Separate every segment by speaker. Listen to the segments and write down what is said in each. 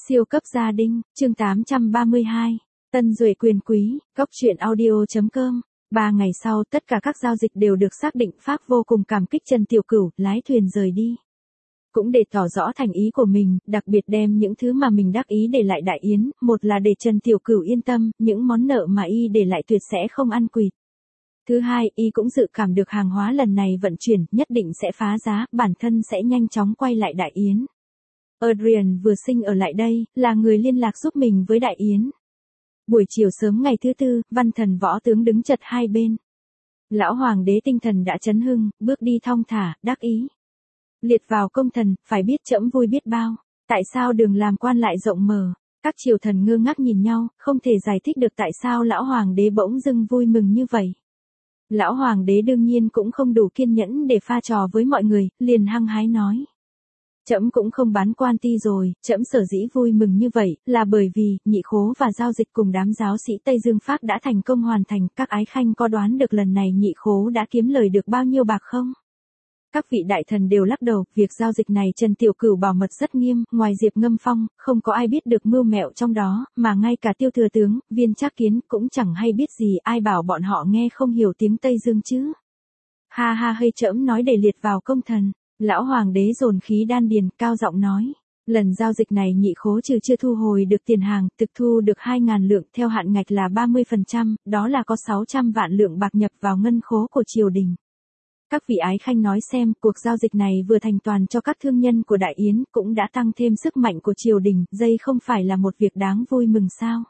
Speaker 1: Siêu cấp gia đình, chương 832. Tân Duệ quyền quý, góc truyện audio.com. 3 ngày sau, tất cả các giao dịch đều được xác định. Pháp vô cùng cảm kích Trần Tiểu Cửu, lái thuyền rời đi. Cũng để tỏ rõ thành ý của mình, đặc biệt đem những thứ mà mình đắc ý để lại Đại Yến, một là để Trần Tiểu Cửu yên tâm, những món nợ mà y để lại tuyệt sẽ không ăn quỵt. Thứ hai, y cũng dự cảm được hàng hóa lần này vận chuyển, nhất định sẽ phá giá, bản thân sẽ nhanh chóng quay lại Đại Yến. Adrian vừa sinh ở lại đây, là người liên lạc giúp mình với Đại Yến. Buổi chiều sớm ngày thứ tư, văn thần võ tướng đứng chật hai bên. Lão hoàng đế tinh thần đã chấn hưng, bước đi thong thả, đắc ý. Liệt vào công thần, phải biết trẫm vui biết bao. Tại sao đường làm quan lại rộng mở? Các triều thần ngơ ngác nhìn nhau, không thể giải thích được tại sao lão hoàng đế bỗng dưng vui mừng như vậy. Lão hoàng đế đương nhiên cũng không đủ kiên nhẫn để pha trò với mọi người, liền hăng hái nói. Trẫm cũng không bán quan ti rồi, trẫm sở dĩ vui mừng như vậy, là bởi vì, nhị khố và giao dịch cùng đám giáo sĩ Tây Dương Pháp đã thành công hoàn thành. Các ái khanh có đoán được lần này nhị khố đã kiếm lời được bao nhiêu bạc không? Các vị đại thần đều lắc đầu, việc giao dịch này Trần Tiểu Cửu bảo mật rất nghiêm, ngoài Diệp Ngâm Phong, không có ai biết được mưu mẹo trong đó, mà ngay cả Tiêu thừa tướng, Viên Trác Kiến cũng chẳng hay biết gì, ai bảo bọn họ nghe không hiểu tiếng Tây Dương chứ. Ha ha, hơi trẫm nói để liệt vào công thần. Lão hoàng đế dồn khí đan điền, cao giọng nói. Lần giao dịch này nhị khố trừ chưa thu hồi được tiền hàng, thực thu được 2.000 lượng, theo hạn ngạch là 30%, đó là có 600 vạn lượng bạc nhập vào ngân khố của triều đình. Các vị ái khanh nói xem, cuộc giao dịch này vừa thành toàn cho các thương nhân của Đại Yến, cũng đã tăng thêm sức mạnh của triều đình, đây không phải là một việc đáng vui mừng sao?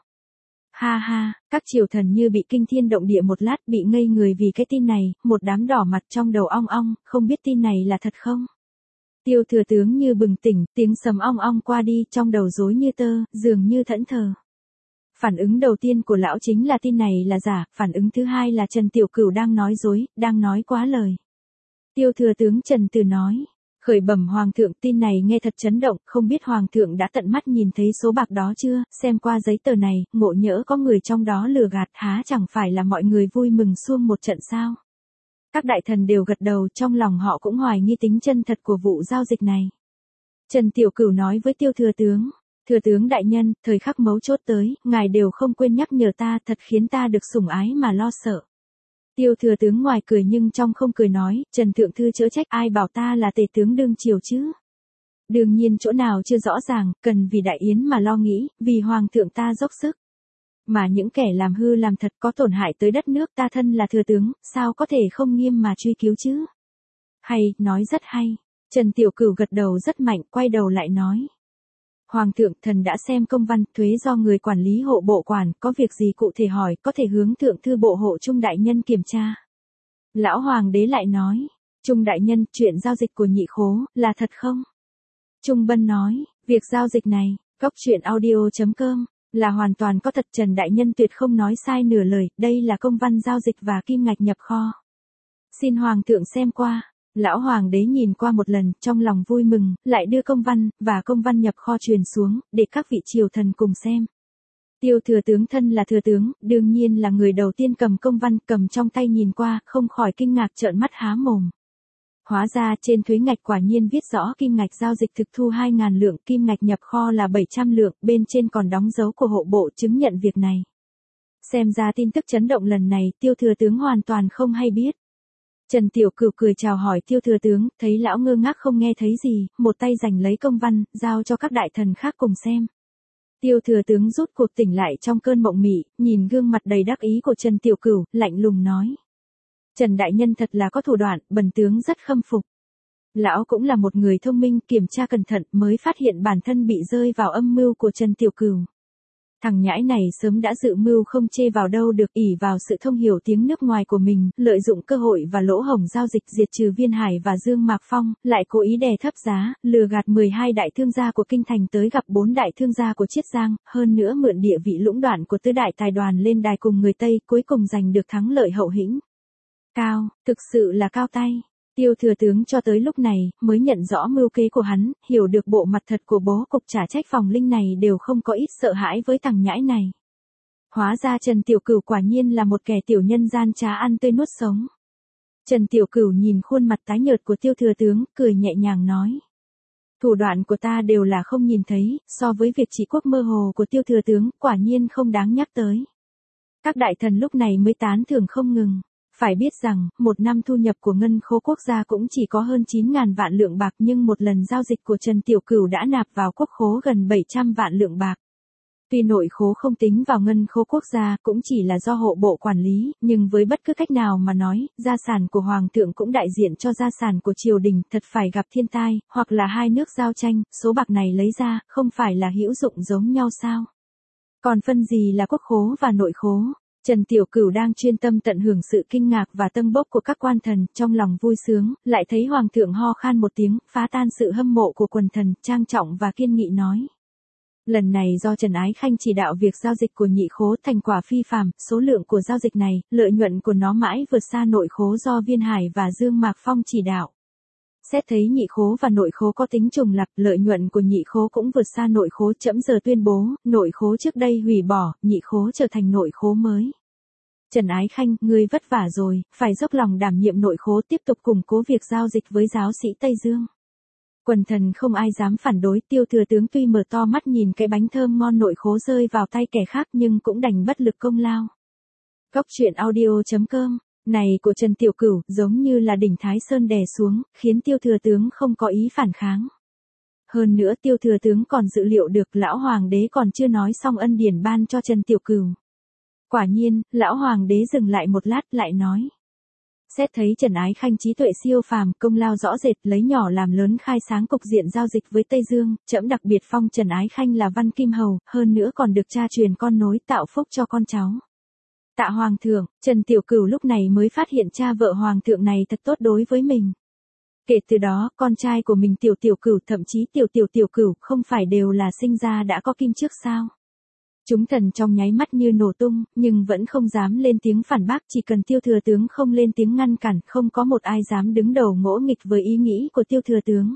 Speaker 1: Ha ha, các triều thần như bị kinh thiên động địa một lát, bị ngây người vì cái tin này, một đám đỏ mặt trong đầu ong ong, không biết tin này là thật không? Tiêu thừa tướng như bừng tỉnh, tiếng sầm ong ong qua đi, trong đầu rối như tơ, dường như thẫn thờ. Phản ứng đầu tiên của lão chính là tin này là giả, phản ứng thứ hai là Trần Tiểu Cửu đang nói dối, đang nói quá lời. Tiêu thừa tướng Trần Từ nói. Khởi bẩm hoàng thượng, tin này nghe thật chấn động, không biết hoàng thượng đã tận mắt nhìn thấy số bạc đó chưa, xem qua giấy tờ này, ngộ nhỡ có người trong đó lừa gạt, há chẳng phải là mọi người vui mừng xuông một trận sao? Các đại thần đều gật đầu, trong lòng họ cũng hoài nghi tính chân thật của vụ giao dịch này. Trần Tiểu Cửu nói với Tiêu thừa tướng, thừa tướng đại nhân, thời khắc mấu chốt tới, ngài đều không quên nhắc nhở ta, thật khiến ta được sủng ái mà lo sợ. Tiêu thừa tướng ngoài cười nhưng trong không cười nói, Trần thượng thư chớ trách, ai bảo ta là tề tướng đương triều chứ. Đương nhiên chỗ nào chưa rõ ràng, cần vì Đại Yến mà lo nghĩ, vì hoàng thượng ta dốc sức. Mà những kẻ làm hư làm thật có tổn hại tới đất nước, ta thân là thừa tướng, sao có thể không nghiêm mà truy cứu chứ. Hay, nói rất hay. Trần Tiểu Cửu gật đầu rất mạnh, quay đầu lại nói. Hoàng thượng, thần đã xem công văn, thuế do người quản lý hộ bộ quản, có việc gì cụ thể hỏi, có thể hướng thượng thư bộ hộ Trung đại nhân kiểm tra. Lão hoàng đế lại nói, Trung đại nhân, chuyện giao dịch của nhị khố, là thật không? Trung Bân nói, việc giao dịch này, góc truyện audio.com, là hoàn toàn có thật. Trần đại nhân tuyệt không nói sai nửa lời, đây là công văn giao dịch và kim ngạch nhập kho. Xin hoàng thượng xem qua. Lão hoàng đế nhìn qua một lần, trong lòng vui mừng, lại đưa công văn, và công văn nhập kho truyền xuống, để các vị triều thần cùng xem. Tiêu thừa tướng thân là thừa tướng, đương nhiên là người đầu tiên cầm công văn, cầm trong tay nhìn qua, không khỏi kinh ngạc trợn mắt há mồm. Hóa ra trên thuế ngạch quả nhiên viết rõ kim ngạch giao dịch thực thu 2.000 lượng, kim ngạch nhập kho là 700 lượng, bên trên còn đóng dấu của hộ bộ chứng nhận việc này. Xem ra tin tức chấn động lần này, tiêu thừa tướng hoàn toàn không hay biết. Trần Tiểu Cửu cười chào hỏi Tiêu thừa tướng, thấy lão ngơ ngác không nghe thấy gì, một tay giành lấy công văn, giao cho các đại thần khác cùng xem. Tiêu thừa tướng rút cuộc tỉnh lại trong cơn mộng mị, nhìn gương mặt đầy đắc ý của Trần Tiểu Cửu, lạnh lùng nói. Trần đại nhân thật là có thủ đoạn, bần tướng rất khâm phục. Lão cũng là một người thông minh, kiểm tra cẩn thận mới phát hiện bản thân bị rơi vào âm mưu của Trần Tiểu Cửu. Thằng nhãi này sớm đã dự mưu không chê vào đâu được, ỷ vào sự thông hiểu tiếng nước ngoài của mình, lợi dụng cơ hội và lỗ hổng giao dịch diệt trừ Viên Hải và Dương Mạc Phong, lại cố ý đè thấp giá, lừa gạt 12 đại thương gia của Kinh Thành tới gặp 4 đại thương gia của Chiết Giang, hơn nữa mượn địa vị lũng đoạn của tứ đại tài đoàn lên đài cùng người Tây, cuối cùng giành được thắng lợi hậu hĩnh. Cao, thực sự là cao tay. Tiêu thừa tướng cho tới lúc này, mới nhận rõ mưu kế của hắn, hiểu được bộ mặt thật của bố cục trả trách phòng linh này đều không có ít sợ hãi với thằng nhãi này. Hóa ra Trần Tiểu Cửu quả nhiên là một kẻ tiểu nhân gian trá ăn tươi nuốt sống. Trần Tiểu Cửu nhìn khuôn mặt tái nhợt của tiêu thừa tướng, cười nhẹ nhàng nói. Thủ đoạn của ta đều là không nhìn thấy, so với việc trị quốc mơ hồ của Tiêu thừa tướng, quả nhiên không đáng nhắc tới. Các đại thần lúc này mới tán thưởng không ngừng. Phải biết rằng, một năm thu nhập của ngân khố quốc gia cũng chỉ có hơn 9.000 vạn lượng bạc, nhưng một lần giao dịch của Trần Tiểu Cửu đã nạp vào quốc khố gần 700 vạn lượng bạc. Tuy nội khố không tính vào ngân khố quốc gia, cũng chỉ là do hộ bộ quản lý, nhưng với bất cứ cách nào mà nói, gia sản của Hoàng thượng cũng đại diện cho gia sản của triều đình, thật phải gặp thiên tai, hoặc là hai nước giao tranh, số bạc này lấy ra, không phải là hữu dụng giống nhau sao? Còn phân gì là quốc khố và nội khố? Trần Tiểu Cửu đang chuyên tâm tận hưởng sự kinh ngạc và tâng bốc của các quan thần, trong lòng vui sướng, lại thấy Hoàng thượng ho khan một tiếng, phá tan sự hâm mộ của quần thần, trang trọng và kiên nghị nói. Lần này do Trần Ái Khanh chỉ đạo việc giao dịch của nhị khố, thành quả phi phàm, số lượng của giao dịch này, lợi nhuận của nó mãi vượt xa nội khố do Viên Hải và Dương Mạc Phong chỉ đạo. Xét thấy nhị khố và nội khố có tính trùng lặp, lợi nhuận của nhị khố cũng vượt xa nội khố, trẫm giờ tuyên bố, nội khố trước đây hủy bỏ, nhị khố trở thành nội khố mới. Trần Ái Khanh, ngươi vất vả rồi, phải dốc lòng đảm nhiệm nội khố, tiếp tục củng cố việc giao dịch với giáo sĩ Tây Dương. Quần thần không ai dám phản đối, Tiêu thừa tướng tuy mở to mắt nhìn cái bánh thơm ngon nội khố rơi vào tay kẻ khác nhưng cũng đành bất lực công lao. Góc truyện audio.com này của Trần Tiểu Cửu giống như là đỉnh Thái Sơn đè xuống, khiến Tiêu thừa tướng không có ý phản kháng. Hơn nữa Tiêu thừa tướng còn dự liệu được lão hoàng đế còn chưa nói xong ân điển ban cho Trần Tiểu Cửu. Quả nhiên, lão hoàng đế dừng lại một lát lại nói. Xét thấy Trần Ái Khanh trí tuệ siêu phàm, công lao rõ rệt, lấy nhỏ làm lớn, khai sáng cục diện giao dịch với Tây Dương, trẫm đặc biệt phong Trần Ái Khanh là Văn Kim Hầu, hơn nữa còn được cha truyền con nối, tạo phúc cho con cháu. Tạ Hoàng thượng, Trần Tiểu Cửu lúc này mới phát hiện cha vợ Hoàng thượng này thật tốt đối với mình. Kể từ đó, con trai của mình Tiểu Cửu, thậm chí Tiểu Cửu, không phải đều là sinh ra đã có kim trước sao? Chúng thần trong nháy mắt như nổ tung, nhưng vẫn không dám lên tiếng phản bác, chỉ cần Tiêu thừa tướng không lên tiếng ngăn cản, không có một ai dám đứng đầu ngỗ nghịch với ý nghĩ của Tiêu thừa tướng.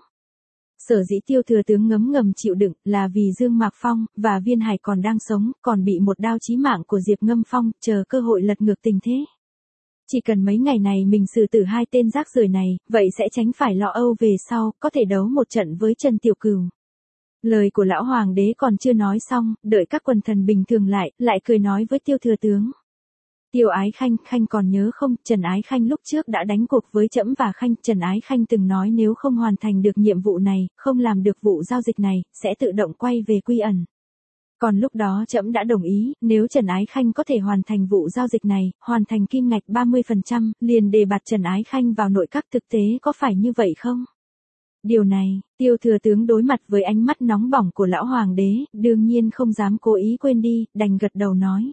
Speaker 1: Sở dĩ Tiêu thừa tướng ngấm ngầm chịu đựng, là vì Dương Mạc Phong và Viên Hải còn đang sống, còn bị một đao chí mạng của Diệp Ngâm Phong, chờ cơ hội lật ngược tình thế. Chỉ cần mấy ngày này mình xử tử hai tên rác rưởi này, vậy sẽ tránh phải lo âu về sau, có thể đấu một trận với Trần Tiểu Cửu. Lời của lão hoàng đế còn chưa nói xong, đợi các quần thần bình thường lại cười nói với Tiêu thừa tướng. Tiêu Ái Khanh, Khanh còn nhớ không, Trần Ái Khanh lúc trước đã đánh cuộc với trẫm và Khanh, Trần Ái Khanh từng nói nếu không hoàn thành được nhiệm vụ này, không làm được vụ giao dịch này, sẽ tự động quay về quy ẩn. Còn lúc đó trẫm đã đồng ý, nếu Trần Ái Khanh có thể hoàn thành vụ giao dịch này, hoàn thành kim ngạch 30%, liền đề bạt Trần Ái Khanh vào nội các, thực tế có phải như vậy không? Điều này, Tiêu thừa tướng đối mặt với ánh mắt nóng bỏng của lão hoàng đế, đương nhiên không dám cố ý quên đi, đành gật đầu nói.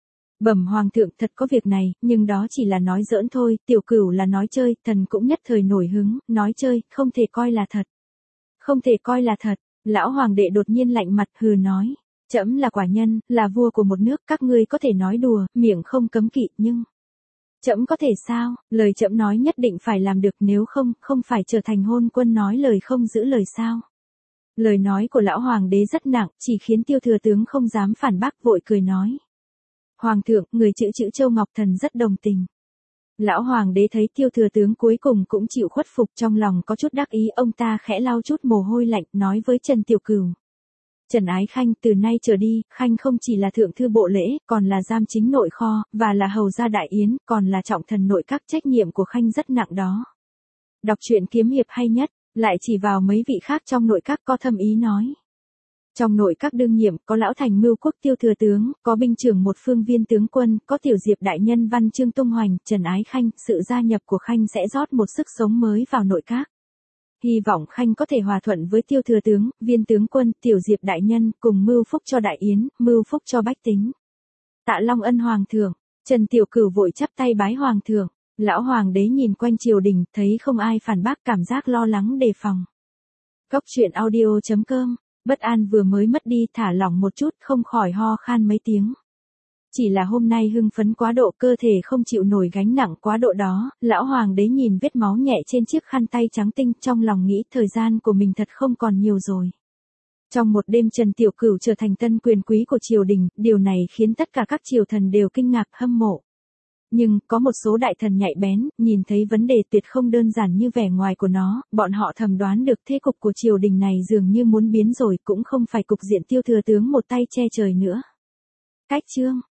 Speaker 1: Bẩm Hoàng thượng, thật có việc này, nhưng đó chỉ là nói giỡn thôi, Tiểu Cửu là nói chơi, thần cũng nhất thời nổi hứng, nói chơi, không thể coi là thật. Không thể coi là thật, lão hoàng đệ đột nhiên lạnh mặt hừ nói. Trẫm là quả nhân, là vua của một nước, các ngươi có thể nói đùa, miệng không cấm kỵ, nhưng... Trẫm có thể sao, lời trẫm nói nhất định phải làm được, nếu không, không phải trở thành hôn quân nói lời không giữ lời sao. Lời nói của lão hoàng đế rất nặng, chỉ khiến Tiêu thừa tướng không dám phản bác, vội cười nói. Hoàng thượng, người chữ Châu Ngọc Thần rất đồng tình. Lão hoàng đế thấy Tiêu thừa tướng cuối cùng cũng chịu khuất phục, trong lòng có chút đắc ý, ông ta khẽ lau chút mồ hôi lạnh, nói với Trần Tiểu Cửu. Trần Ái Khanh, từ nay trở đi, Khanh không chỉ là thượng thư bộ lễ, còn là giam chính nội kho, và là hầu gia đại yến, còn là trọng thần nội các, trách nhiệm của Khanh rất nặng đó. Đọc truyện kiếm hiệp hay nhất, lại chỉ vào mấy vị khác trong nội các có thâm ý nói. Trong nội các đương nhiệm, có lão thành mưu quốc Tiêu thừa tướng, có binh trưởng một phương viên tướng quân, có tiểu diệp đại nhân Văn Trương Tung Hoành, Trần Ái Khanh, sự gia nhập của Khanh sẽ rót một sức sống mới vào nội các. Hy vọng Khanh có thể hòa thuận với Tiêu thừa tướng, viên tướng quân, tiểu diệp đại nhân, cùng mưu phúc cho đại yến, mưu phúc cho bách tính. Tạ Long ân Hoàng thượng, Trần Tiểu Cửu vội chắp tay bái Hoàng thượng. Lão hoàng đế nhìn quanh triều đình, thấy không ai phản bác, cảm giác lo lắng đề phòng. Góc truyện audio.com, bất an vừa mới mất đi, thả lỏng một chút, không khỏi ho khan mấy tiếng. Chỉ là hôm nay hưng phấn quá độ, cơ thể không chịu nổi gánh nặng quá độ đó, lão hoàng đế nhìn vết máu nhẹ trên chiếc khăn tay trắng tinh, trong lòng nghĩ thời gian của mình thật không còn nhiều rồi. Trong một đêm Trần Tiểu Cửu trở thành tân quyền quý của triều đình, điều này khiến tất cả các triều thần đều kinh ngạc hâm mộ. Nhưng, có một số đại thần nhạy bén, nhìn thấy vấn đề tuyệt không đơn giản như vẻ ngoài của nó, bọn họ thầm đoán được thế cục của triều đình này dường như muốn biến rồi, cũng không phải cục diện tiêu thừa tướng một tay che trời nữa. Cách chương